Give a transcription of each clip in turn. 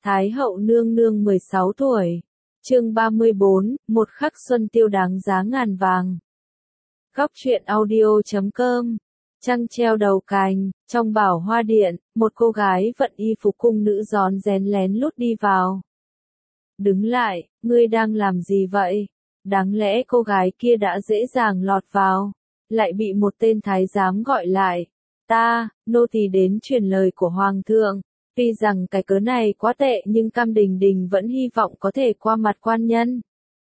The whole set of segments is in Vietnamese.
Thái hậu nương nương 16 tuổi. Chương 34, một khắc xuân tiêu đáng giá ngàn vàng. Góc truyện audio.com. Trăng treo đầu cành, trong bảo hoa điện, một cô gái vận y phục cung nữ rón rén lén lút đi vào. Đứng lại, ngươi đang làm gì vậy? Đáng lẽ cô gái kia đã dễ dàng lọt vào, lại bị một tên thái giám gọi lại. Ta, nô tỳ đến truyền lời của hoàng thượng. Tuy rằng cái cớ này quá tệ nhưng Cam Đình Đình vẫn hy vọng có thể qua mặt quan nhân.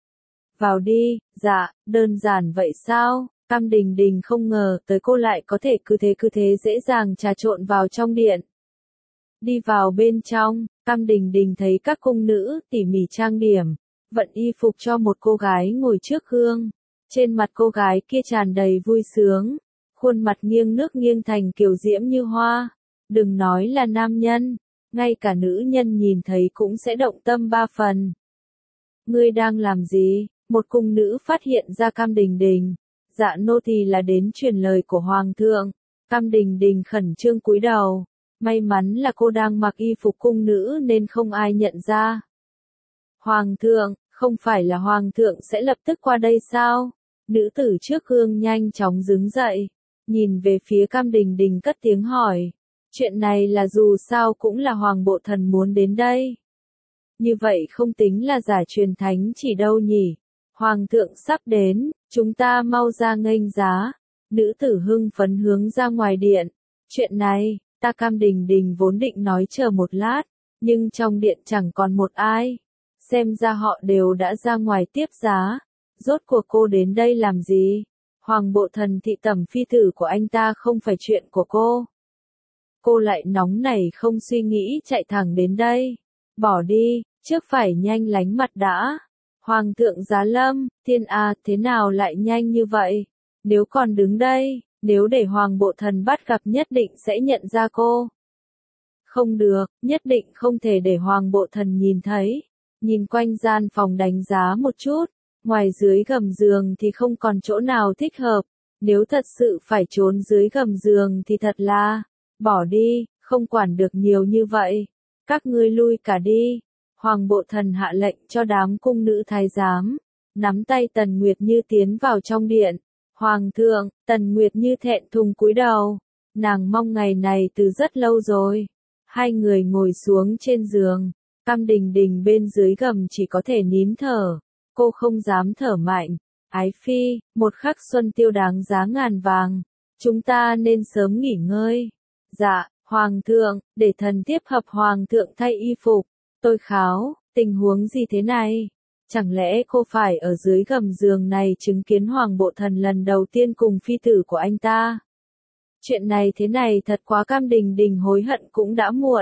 Vào đi. Dạ, đơn giản vậy sao? Cam Đình Đình không ngờ tới cô lại có thể cứ thế dễ dàng trà trộn vào trong điện. Đi vào bên trong, Cam Đình Đình thấy các cung nữ tỉ mỉ trang điểm, vận y phục cho một cô gái ngồi trước gương. Trên mặt cô gái kia tràn đầy vui sướng, khuôn mặt nghiêng nước nghiêng thành kiều diễm như hoa. Đừng nói là nam nhân, ngay cả nữ nhân nhìn thấy cũng sẽ động tâm ba phần. Ngươi đang làm gì? Một cung nữ phát hiện ra Cam Đình Đình. Dạ nô tỳ là đến truyền lời của hoàng thượng. Cam Đình Đình khẩn trương cúi đầu. May mắn là cô đang mặc y phục cung nữ nên không ai nhận ra. Hoàng thượng, không phải là hoàng thượng sẽ lập tức qua đây sao? Nữ tử trước gương nhanh chóng đứng dậy, nhìn về phía Cam Đình Đình cất tiếng hỏi. Chuyện này là dù sao cũng là hoàng bộ thần muốn đến đây. Như vậy không tính là giả truyền thánh chỉ đâu nhỉ. Hoàng thượng sắp đến, chúng ta mau ra nghênh giá. Nữ tử hưng phấn hướng ra ngoài điện. Chuyện này, ta Cam Đình Đình vốn định nói chờ một lát, nhưng trong điện chẳng còn một ai. Xem ra họ đều đã ra ngoài tiếp giá. Rốt cuộc cô đến đây làm gì? Hoàng bộ thần thị tẩm phi tử của anh ta không phải chuyện của cô. Cô lại nóng nảy không suy nghĩ chạy thẳng đến đây. Bỏ đi, trước phải nhanh lánh mặt đã. Hoàng thượng giá lâm, thiên a, thế nào lại nhanh như vậy? Nếu còn đứng đây, nếu để hoàng bộ thần bắt gặp nhất định sẽ nhận ra cô. Không được, nhất định không thể để hoàng bộ thần nhìn thấy. Nhìn quanh gian phòng đánh giá một chút, ngoài dưới gầm giường thì không còn chỗ nào thích hợp. Nếu thật sự phải trốn dưới gầm giường thì thật là... Bỏ đi, không quản được nhiều như vậy. Các ngươi lui cả đi. Hoàng bộ thần hạ lệnh cho đám cung nữ thái giám. Nắm tay Tần Nguyệt Như tiến vào trong điện. Hoàng thượng, Tần Nguyệt Như thẹn thùng cúi đầu. Nàng mong ngày này từ rất lâu rồi. Hai người ngồi xuống trên giường. Cam Đình Đình bên dưới gầm chỉ có thể nín thở. Cô không dám thở mạnh. Ái phi, một khắc xuân tiêu đáng giá ngàn vàng. Chúng ta nên sớm nghỉ ngơi. Dạ, hoàng thượng, để thần tiếp hợp hoàng thượng thay y phục. Tôi kháo, tình huống gì thế này? Chẳng lẽ cô phải ở dưới gầm giường này chứng kiến hoàng bộ thần lần đầu tiên cùng phi tử của anh ta? Chuyện này thế này thật quá. Cam Đình Đình hối hận cũng đã muộn.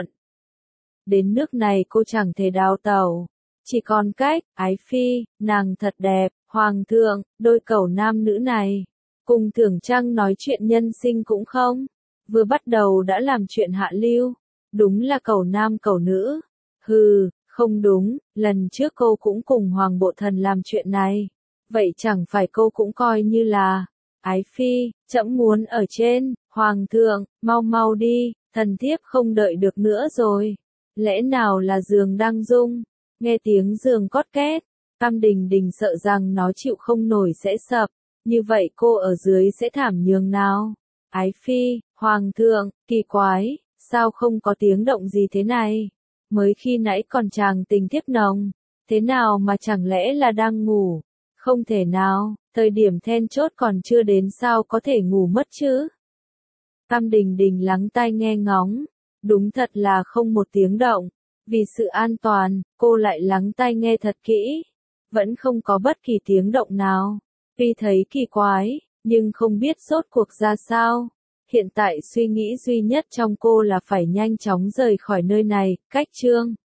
Đến nước này cô chẳng thể đào tẩu. Chỉ còn cách, ái phi, nàng thật đẹp, hoàng thượng, đôi cẩu nam nữ này. Cùng Tưởng Trăng nói chuyện nhân sinh cũng không. Vừa bắt đầu đã làm chuyện hạ lưu. Đúng là cẩu nam cẩu nữ. Hừ, không đúng, lần trước cô cũng cùng hoàng bộ thần làm chuyện này. Vậy chẳng phải cô cũng coi như là... Ái phi, trẫm muốn ở trên, hoàng thượng, mau mau đi, thần thiếp không đợi được nữa rồi. Lẽ nào là giường đang rung? Nghe tiếng giường cót két, Cam Đình Đình sợ rằng nó chịu không nổi sẽ sập. Như vậy cô ở dưới sẽ thảm nhường nào? Ái phi, hoàng thượng, kỳ quái, sao không có tiếng động gì thế này? Mới khi nãy còn chàng tình thiếp nồng, thế nào mà chẳng lẽ là đang ngủ? Không thể nào, thời điểm then chốt còn chưa đến sao có thể ngủ mất chứ? Cam Đình Đình lắng tai nghe ngóng, đúng thật là không một tiếng động. Vì sự an toàn, cô lại lắng tai nghe thật kỹ. Vẫn không có bất kỳ tiếng động nào. Tuy thấy kỳ quái, nhưng không biết rốt cuộc ra sao. Hiện tại suy nghĩ duy nhất trong cô là phải nhanh chóng rời khỏi nơi này. Cách chương